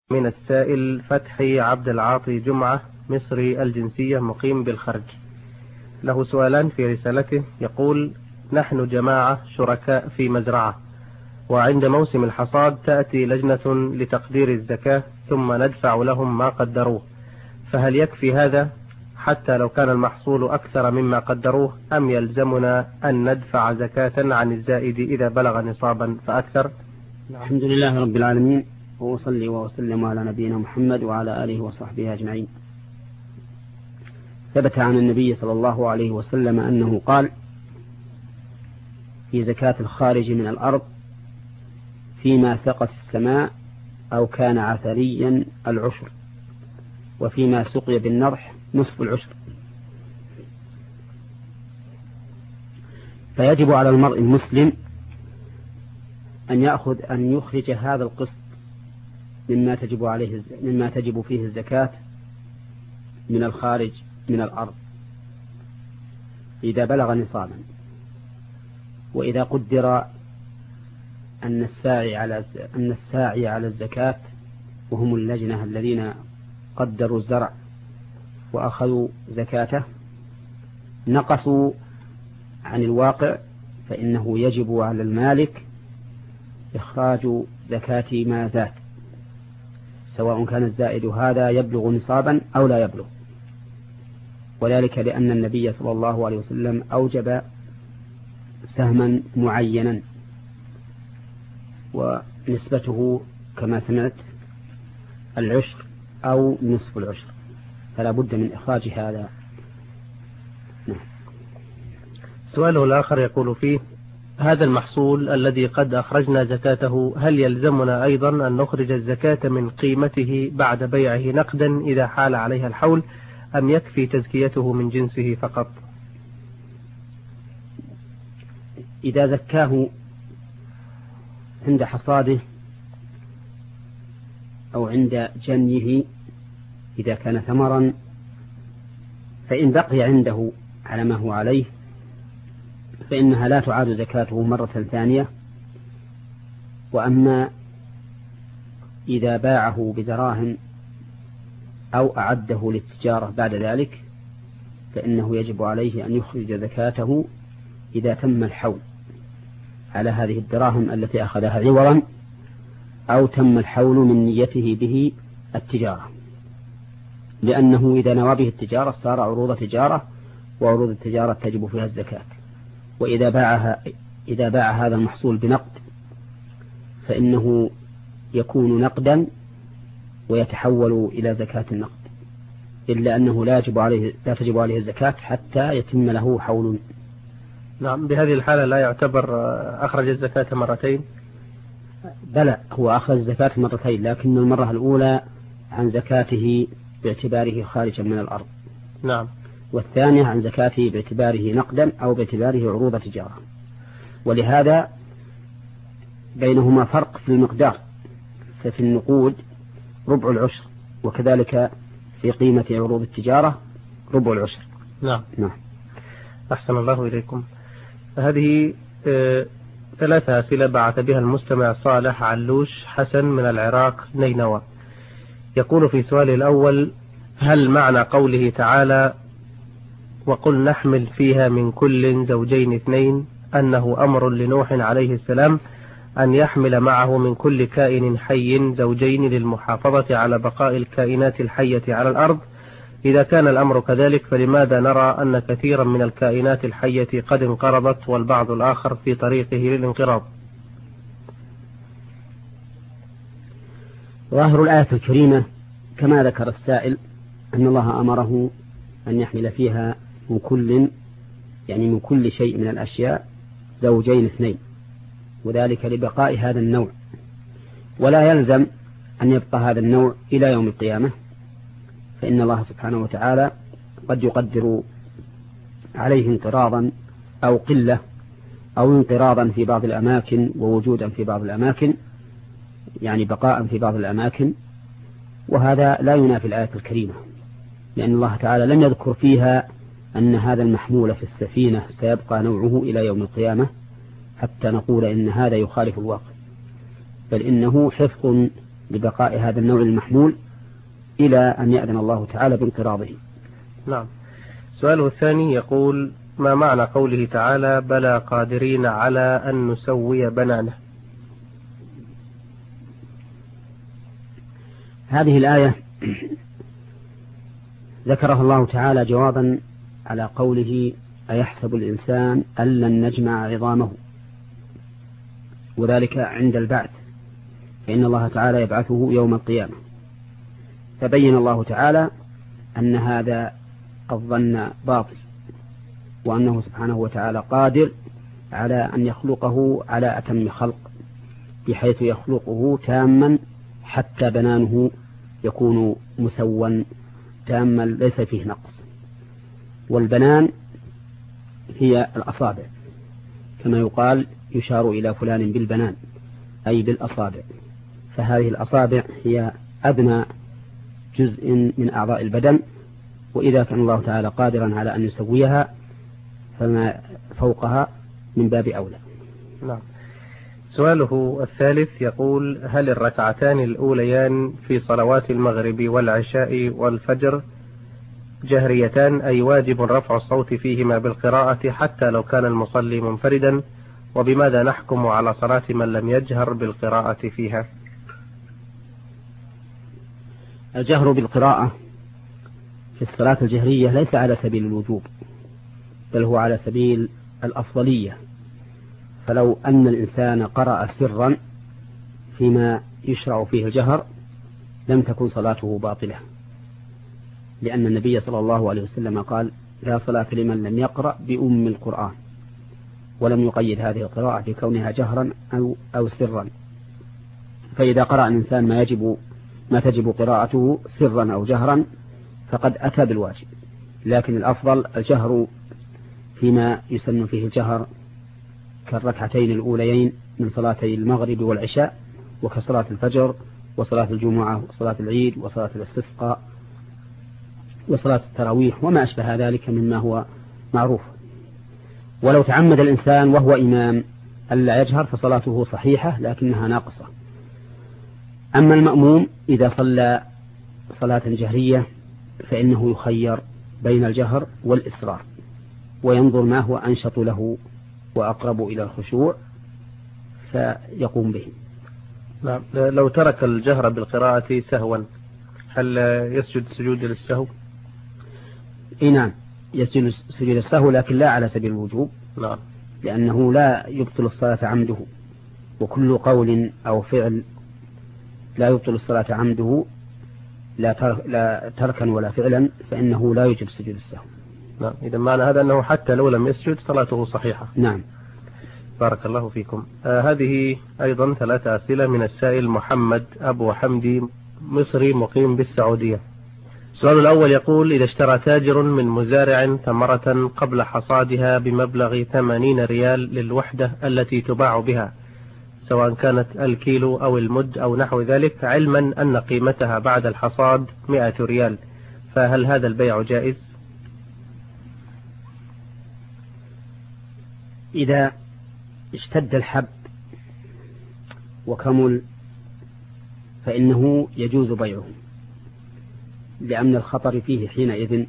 من السائل فتحي عبد العاطي جمعة مصري الجنسية مقيم بالخرج. له سؤالان في رسالته. يقول: نحن جماعة شركاء في مزرعة، وعند موسم الحصاد تأتي لجنة لتقدير الزكاة ثم ندفع لهم ما قدروه، فهل يكفي هذا حتى لو كان المحصول أكثر مما قدروه، أم يلزمنا أن ندفع زكاة عن الزائد إذا بلغ نصابا فأكثر؟ الحمد لله رب العالمين، وأصلي وأسلم على نبينا محمد وعلى آله وصحبه أجمعين. ثبت عن النبي صلى الله عليه وسلم أنه قال في زكاة الخارج من الأرض: فيما سقت السماء أو كان عثريا العشر، وفيما سقي بالنضح نصف العشر. فيجب على المرء المسلم أن يخرج هذا القسط مما تجب فيه الزكاة من الخارج من الأرض إذا بلغ نصابا. وإذا قدر أن الساعي على الزكاة وهم اللجنة الذين قدروا الزرع وأخذوا زكاته نقصوا عن الواقع، فإنه يجب على المالك إخراج زكاة ما زاد، سواء كان الزائد هذا يبلغ نصابا أو لا يبلغ. وذلك لأن النبي صلى الله عليه وسلم أوجب سهما معينا ونسبته كما سمعت العشر أو نصف العشر، فلا بد من إخراج هذا. سؤاله الآخر يقول فيه: هذا المحصول الذي قد أخرجنا زكاته هل يلزمنا أيضا أن نخرج الزكاة من قيمته بعد بيعه نقدا إذا حال عليها الحول، أم يكفي تزكيته من جنسه فقط؟ إذا زكاه عند حصاده أو عند جنيه إذا كان ثمرا، فإن بقي عنده على ما هو عليه فإنها لا تعاد زكاته مرة ثانية. وأما إذا باعه بدراهم أو أعده للتجارة بعد ذلك فإنه يجب عليه أن يخرج زكاته إذا تم الحول على هذه الدراهم التي أخذها عوضا، أو تم الحول من نيته به التجارة، لأنه إذا نوى به التجارة صار عروض تجارة، وعروض التجارة تجب فيها الزكاة. وإذا باع هذا المحصول بنقد فإنه يكون نقدا ويتحول إلى زكاة النقد، إلا أنه لا تجب عليه الزكاة حتى يتم له حول. نعم، بهذه الحالة لا يعتبر أخرج الزكاة مرتين؟ بلى، هو أخرج الزكاة مرتين، لكن المرة الأولى عن زكاته باعتباره خارجا من الأرض. نعم. والثانية عن زكاته باعتباره نقدا أو باعتباره عروض تجارة. ولهذا بينهما فرق في المقدار، ففي النقود ربع العشر، وكذلك في قيمة عروض التجارة ربع العشر. نعم. نعم. أحسن الله إليكم. هذه 3 أسئلة بعث بها المستمع صالح علوش حسن من العراق نينوى. يقول في سؤال الأول: هل معنى قوله تعالى وقل نحمل فيها من كل زوجين 2 أنه أمر لنوح عليه السلام أن يحمل معه من كل كائن حي زوجين للمحافظة على بقاء الكائنات الحية على الأرض؟ إذا كان الأمر كذلك فلماذا نرى أن كثيرا من الكائنات الحية قد انقرضت والبعض الآخر في طريقه للانقراض؟ ظاهر الآية الكريمة كما ذكر السائل أن الله أمره أن يحمل فيها من كل شيء من الأشياء زوجين 2، وذلك لبقاء هذا النوع، ولا يلزم أن يبقى هذا النوع إلى يوم القيامة، فإن الله سبحانه وتعالى قد يقدر عليه انقراضا أو قلة أو انقراضا في بعض الأماكن ووجودا في بعض الأماكن، يعني بقاء في بعض الأماكن، وهذا لا ينافي الآية الكريمة، لأن الله تعالى لم يذكر فيها أن هذا المحمول في السفينة سيبقى نوعه إلى يوم القيامة حتى نقول إن هذا يخالف الواقع، بل إنه حفظ لبقاء هذا النوع المحمول إلى أن يأذن الله تعالى بانقراضه. نعم. سؤاله الثاني يقول: ما معنى قوله تعالى: بلى قادرين على أن نسوي بنانه؟ هذه الآية ذكرها الله تعالى جوابا على قوله: أيحسب الإنسان أن لن نجمع عظامه، وذلك عند البعث، فإن الله تعالى يبعثه يوم القيامة. فبين الله تعالى أن هذا الظن باطل، وأنه سبحانه وتعالى قادر على أن يخلقه على أتم خلق، بحيث يخلقه تاما حتى بنانه يكون مسوا تاما ليس فيه نقص. والبنان هي الأصابع، كما يقال يشار إلى فلان بالبنان أي بالأصابع، فهذه الأصابع هي أدنى جزء من أعضاء البدن، وإذا كان الله تعالى قادرا على أن يسويها فما فوقها من باب أولى. نعم. سؤاله الثالث يقول: هل الركعتان الأوليان في صلوات المغرب والعشاء والفجر جهريتان، أي واجب رفع الصوت فيهما بالقراءة حتى لو كان المصلي منفردا؟ وبماذا نحكم على صلاة من لم يجهر بالقراءة فيها؟ الجهر بالقراءة في الصلاة الجهرية ليس على سبيل الوجوب، بل هو على سبيل الأفضلية. فلو أن الإنسان قرأ سرا فيما يشرع فيه الجهر لم تكن صلاته باطلة، لأن النبي صلى الله عليه وسلم قال: لا صلاة لمن لم يقرأ بأم القرآن، ولم يقيد هذه القراءة بكونها جهرا أو سرا. فإذا قرأ الإنسان ما تجب قراءته سرا أو جهرا فقد أتى بالواجب، لكن الأفضل الجهر فيما يسن فيه الجهر كالركعتين الأوليين من صلاتي المغرب والعشاء، وكصلاة الفجر وصلاة الجمعة وصلاة العيد وصلاة الاستسقاء وصلاة التراويح وما أشبه ذلك مما هو معروف. ولو تعمد الإنسان وهو إمام ألا يجهر فصلاته صحيحة لكنها ناقصة. أما المأموم إذا صلى صلاة جهرية فإنه يخير بين الجهر والإسرار، وينظر ما هو أنشط له وأقرب إلى الخشوع فيقوم به. نعم. لو ترك الجهر بالقراءة سهوا هل يسجد سجود للسهو؟ نعم، يسجد سجود السهو، لكن لا على سبيل الوجوب. نعم. لأنه لا يبطل الصلاة عمده، وكل قول أو فعل لا يبطل الصلاة عمده لا تركا ولا فعلا فإنه لا يجب سجود السهو. نعم. إذا معنى هذا أنه حتى لو لم يسجد صلاته صحيحة. نعم. بارك الله فيكم. هذه أيضا 3 أسئلة من السائل محمد أبو حمدي، مصري مقيم بالسعودية. السؤال الأول يقول: إذا اشترى تاجر من مزارع ثمرة قبل حصادها بمبلغ 80 ريال للوحدة التي تباع بها، سواء كانت الكيلو أو المد أو نحو ذلك، علما أن قيمتها بعد الحصاد 100 ريال، فهل هذا البيع جائز؟ إذا اشتد الحب وكمل فإنه يجوز بيعه، لأن الخطر فيه حينئذ،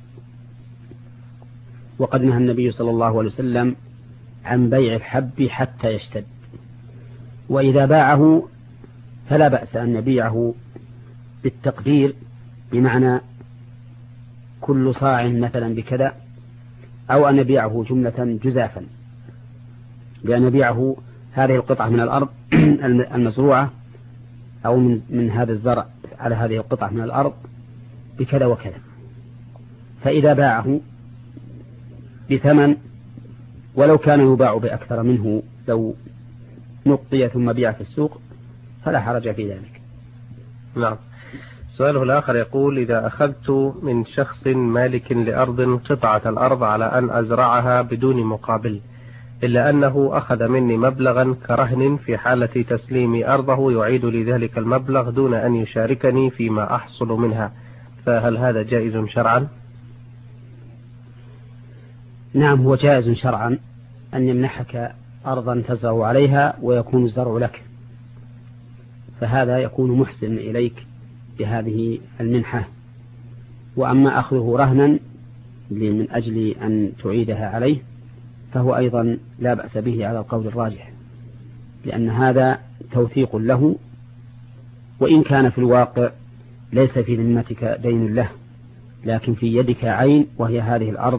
وقد نهى النبي صلى الله عليه وسلم عن بيع الحب حتى يشتد. وإذا باعه فلا بأس أن يبيعه بالتقدير، بمعنى كل صاع مثلا بكذا، أو أن يبيعه جملة جزافا، بأن يبيعه هذه القطعة من الأرض المزروعة أو من هذا الزرع على هذه القطعة من الأرض بكذا وكذا. فإذا باعه بثمن ولو كان يباع بأكثر منه لو نقطية ثم بيع في السوق فلا حرج في ذلك. نعم. سؤاله الآخر يقول: إذا أخذت من شخص مالك لأرض قطعة الأرض على أن أزرعها بدون مقابل، إلا أنه أخذ مني مبلغا كرهن، في حالة تسليم أرضه يعيد لي ذلك المبلغ دون أن يشاركني فيما أحصل منها، فهل هذا جائز شرعا؟ نعم، هو جائز شرعا أن يمنحك أرضا تزرع عليها ويكون الزرع لك، فهذا يكون محسن إليك بهذه المنحة. وأما أخذه رهنا من أجل أن تعيدها عليه فهو أيضا لا بأس به على القول الراجح، لأن هذا توثيق له، وإن كان في الواقع ليس في ذمتك دين له، لكن في يدك عين وهي هذه الأرض.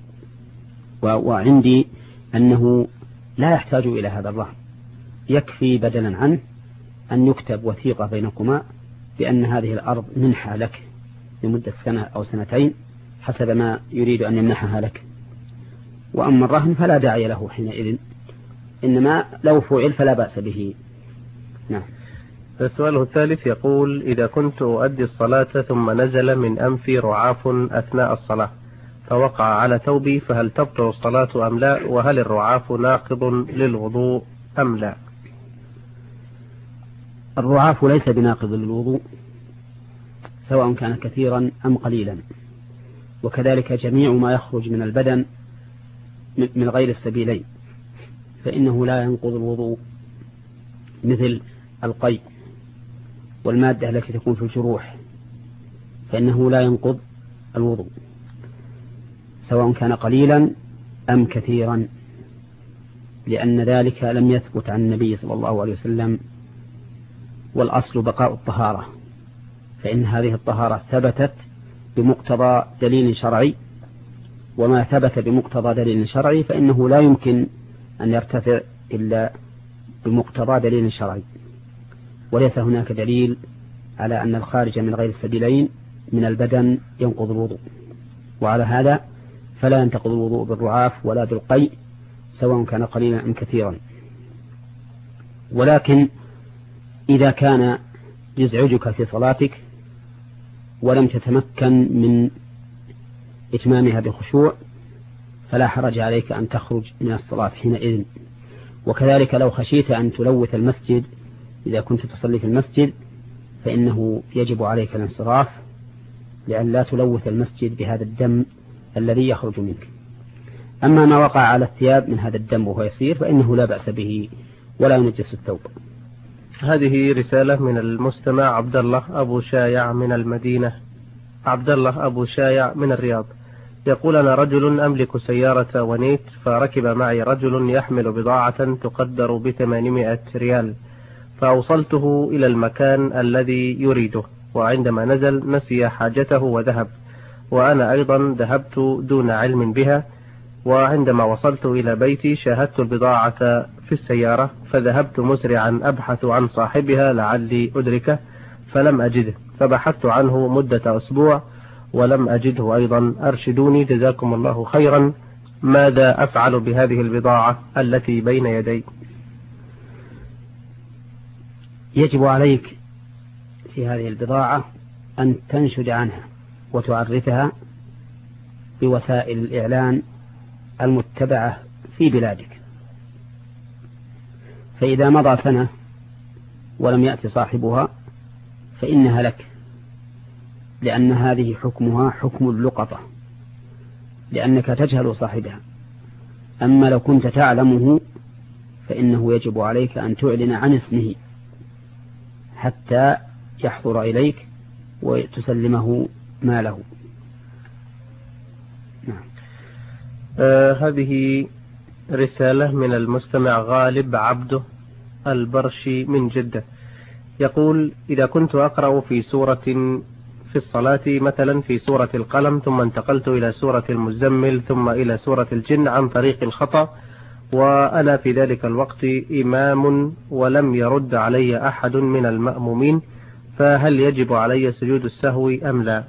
وعندي أنه لا يحتاج إلى هذا الرهن، يكفي بدلا عنه أن يكتب وثيقة بينكما بأن هذه الأرض منحة لك لمدة سنة أو سنتين حسب ما يريد أن يمنحها لك. وأما الرهن فلا داعي له حينئذ، إنما لو فعل فلا بأس به. نعم. السؤال الثالث يقول: إذا كنت أؤدي الصلاة ثم نزل من أنفي رعاف أثناء الصلاة فوقع على ثوبي، فهل تبطل الصلاة أم لا؟ وهل الرعاف ناقض للوضوء أم لا؟ الرعاف ليس بناقض للوضوء سواء كان كثيرا أم قليلا، وكذلك جميع ما يخرج من البدن من غير السبيلين فإنه لا ينقض الوضوء، مثل القيء والمادة التي تكون في الجروح فإنه لا ينقض الوضوء سواء كان قليلا أم كثيرا، لأن ذلك لم يثبت عن النبي صلى الله عليه وسلم. والأصل بقاء الطهارة، فإن هذه الطهارة ثبتت بمقتضى دليل شرعي، وما ثبت بمقتضى دليل شرعي فإنه لا يمكن أن يرتفع إلا بمقتضى دليل شرعي، وليس هناك دليل على أن الخارج من غير السبيلين من البدن ينقض الوضوء. وعلى هذا فلا ينتقض الوضوء بالرعاف ولا بالقيء سواء كان قليلا أم كثيرا. ولكن إذا كان يزعجك في صلاتك ولم تتمكن من إتمامها بخشوع فلا حرج عليك أن تخرج من الصلاة حينئذ. وكذلك لو خشيت أن تلوث المسجد إذا كنت تصلي في المسجد فإنه يجب عليك الانصراف لأن لا تلوث المسجد بهذا الدم الذي يخرج منك. أما ما وقع على الثياب من هذا الدم وهو يسير فإنه لا بأس به ولا ينجس الثوب. هذه رسالة من المستمع عبد الله أبو شايع من المدينة. عبد الله أبو شايع من الرياض يقول: أنا رجل أملك سيارة ونيت، فركب معي رجل يحمل بضاعة تقدر ب800 ريال، فأوصلته إلى المكان الذي يريده، وعندما نزل نسي حاجته وذهب، وأنا أيضا ذهبت دون علم بها. وعندما وصلت إلى بيتي شاهدت البضاعة في السيارة، فذهبت مسرعا أبحث عن صاحبها لعلي أدركه فلم أجده، فبحثت عنه مدة أسبوع ولم أجده أيضا. أرشدوني جزاكم الله خيرا، ماذا أفعل بهذه البضاعة التي بين يدي؟ يجب عليك في هذه البضاعة أن تنشد عنها وتعرفها بوسائل الإعلان المتبعة في بلادك. فإذا مضى سنة ولم يأتي صاحبها فإنها لك، لأن هذه حكمها حكم اللقطة، لأنك تجهل صاحبها. أما لو كنت تعلمه فإنه يجب عليك أن تعلن عن اسمه حتى يحضر إليك وتسلمه ماله. نعم. هذه رسالة من المستمع غالب عبده البرشي من جدة يقول: إذا كنت أقرأ في سورة في الصلاة مثلا في سورة القلم، ثم انتقلت إلى سورة المزمل ثم إلى سورة الجن عن طريق الخطأ، وأنا في ذلك الوقت إمام ولم يرد علي أحد من المأمومين، فهل يجب علي سجود السهو أم لا؟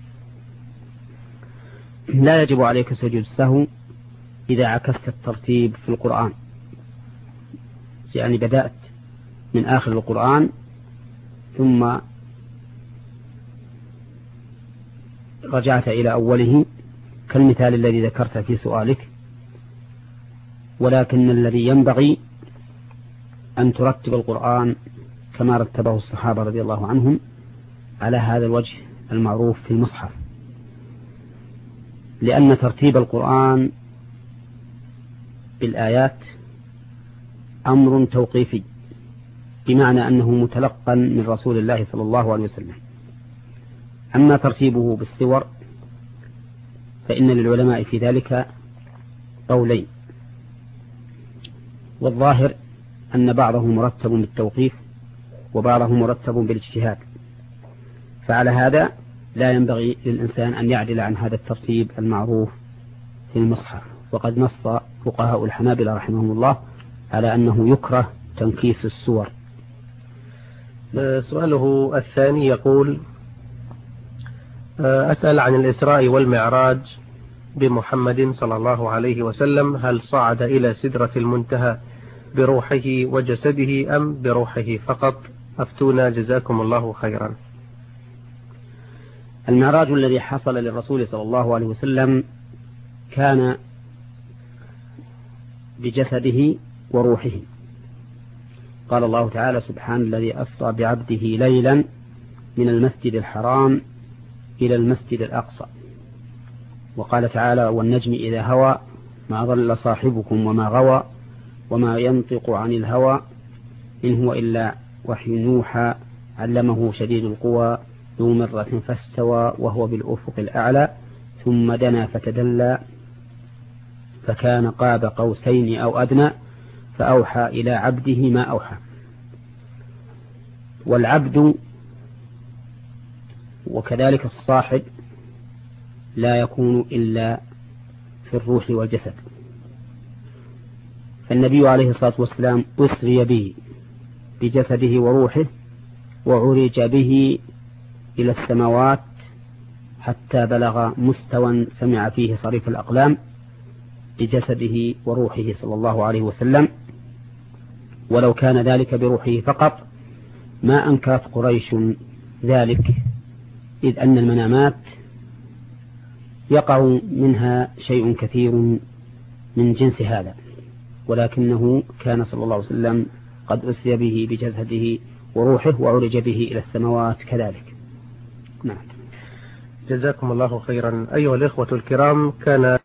لا يجب عليك سجود السهو إذا عكست الترتيب في القرآن، يعني بدأت من آخر القرآن ثم رجعت إلى أوله كالمثال الذي ذكرت في سؤالك. ولكن الذي ينبغي أن ترتب القرآن كما رتبه الصحابة رضي الله عنهم على هذا الوجه المعروف في المصحف، لأن ترتيب القرآن بالآيات أمر توقيفي، بمعنى أنه متلقا من رسول الله صلى الله عليه وسلم. أما ترتيبه بالسور فإن للعلماء في ذلك قولين، والظاهر أن بعضه مرتب بالتوقيف وبعضه مرتب بالاجتهاد، فعلى هذا لا ينبغي للإنسان أن يعدل عن هذا الترتيب المعروف في المصحف. وقد نص فقهاء الحنابلة رحمهم الله على أنه يكره تنكيس السور. سؤاله الثاني يقول: أسأل عن الإسراء والمعراج بمحمد صلى الله عليه وسلم، هل صعد إلى سدرة المنتهى بروحه وجسده أم بروحه فقط؟ أفتونا جزاكم الله خيرا. المعراج الذي حصل للرسول صلى الله عليه وسلم كان بجسده وروحه. قال الله تعالى: سبحان الذي أسرى بعبده ليلا من المسجد الحرام إلى المسجد الأقصى. وقال تعالى: والنجم إذا هوى ما ضل صاحبكم وما غوى وما ينطق عن الهوى إن هو إلا وحي يوحى علمه شديد القوى ذو مرة فاستوى وهو بالأفق الأعلى ثم دنا فتدلى فكان قاب قوسين أو أدنى فأوحى إلى عبده ما أوحى. والعبد وكذلك الصاحب لا يكون إلا في الروح والجسد. فالنبي عليه الصلاة والسلام أسري به بجسده وروحه وعرج به إلى السماوات حتى بلغ مستوى سمع فيه صريف الأقلام بجسده وروحه صلى الله عليه وسلم. ولو كان ذلك بروحه فقط ما أنكرت قريش ذلك، إذ أن المنامات يقع منها شيء كثير من جنس هذا، ولكنه كان صلى الله عليه وسلم قد أسري به بجسده وروحه وعرج به إلى السماوات كذلك. نعم. جزاكم الله خيرا. أيها الإخوة الكرام، كان